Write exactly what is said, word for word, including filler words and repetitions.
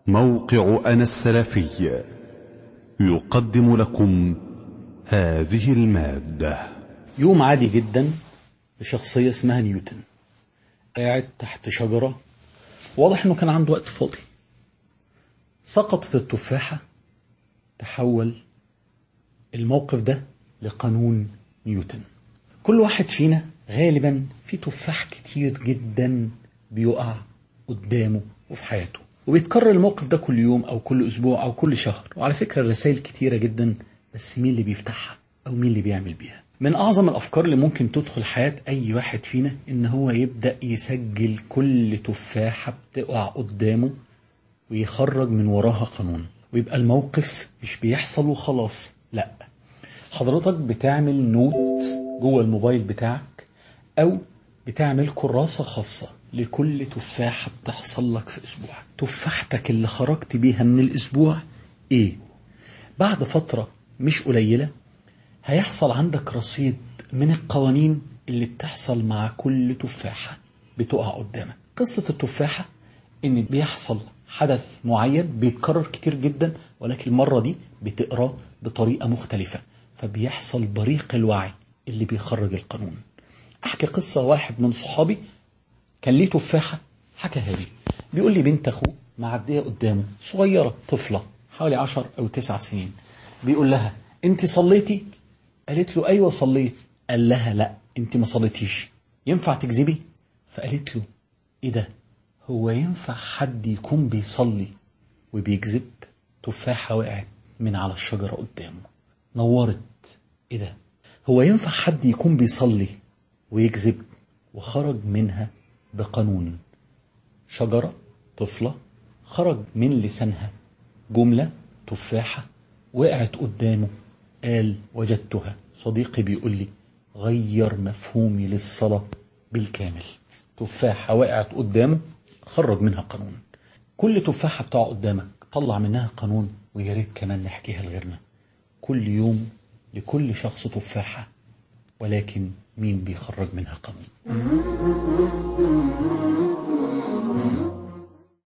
موقع أنا السلفي يقدم لكم هذه المادة. يوم عادي جدا لشخصية اسمها نيوتن، قاعد تحت شجرة، واضح انه كان عنده وقت فاضي. سقطت التفاحة، تحول الموقف ده لقانون نيوتن. كل واحد فينا غالبا في تفاح كتير جدا بيقع قدامه وفي حياته، وبيتكرر الموقف ده كل يوم او كل اسبوع او كل شهر. وعلى فكرة الرسائل كتيرة جدا، بس مين اللي بيفتحها او مين اللي بيعمل بيها؟ من اعظم الافكار اللي ممكن تدخل حياة اي واحد فينا ان هو يبدأ يسجل كل تفاحة بتقع قدامه ويخرج من وراها قانون، ويبقى الموقف مش بيحصل وخلاص. لا، حضرتك بتعمل نوت جوه الموبايل بتاعك، او بتعمل كراسة خاصة لكل تفاحة بتحصل لك في اسبوع. تفاحتك اللي خرجت بيها من الاسبوع ايه؟ بعد فترة مش قليلة هيحصل عندك رصيد من القوانين اللي بتحصل مع كل تفاحة بتقع قدامك. قصة التفاحة ان بيحصل حدث معين بيتكرر كتير جدا، ولكن المرة دي بتقراه بطريقة مختلفة، فبيحصل بريق الوعي اللي بيخرج القانون. احكي قصة. واحد من صحابي كان ليه تفاحة، حكاها لي. بيقول لي بنت اخوه معدية قدامه، صغيرة طفلة حوالي عشر او تسع سنين، بيقول لها انت صليتي؟ قالت له ايوه صليت. قال لها لا انت ما صليتيش، ينفع تكذبي؟ فقالت له ايه ده، هو ينفع حد يكون بيصلي وبيكذب؟ تفاحة وقعت من على الشجرة قدامه، نورت. ايه ده، هو ينفع حد يكون بيصلي ويكذب؟ وخرج منها بقانون. شجرة طفلة خرج من لسانها جملة تفاحة وقعت قدامه، قال وجدتها. صديقي بيقول لي غير مفهومي للصلاة بالكامل. تفاحة وقعت قدامه خرج منها قانون. كل تفاحة بتقع قدامك طلع منها قانون، ويا ريت كمان نحكيها لغيرنا. كل يوم لكل شخص تفاحة، ولكن مين بيخرج منها قانون؟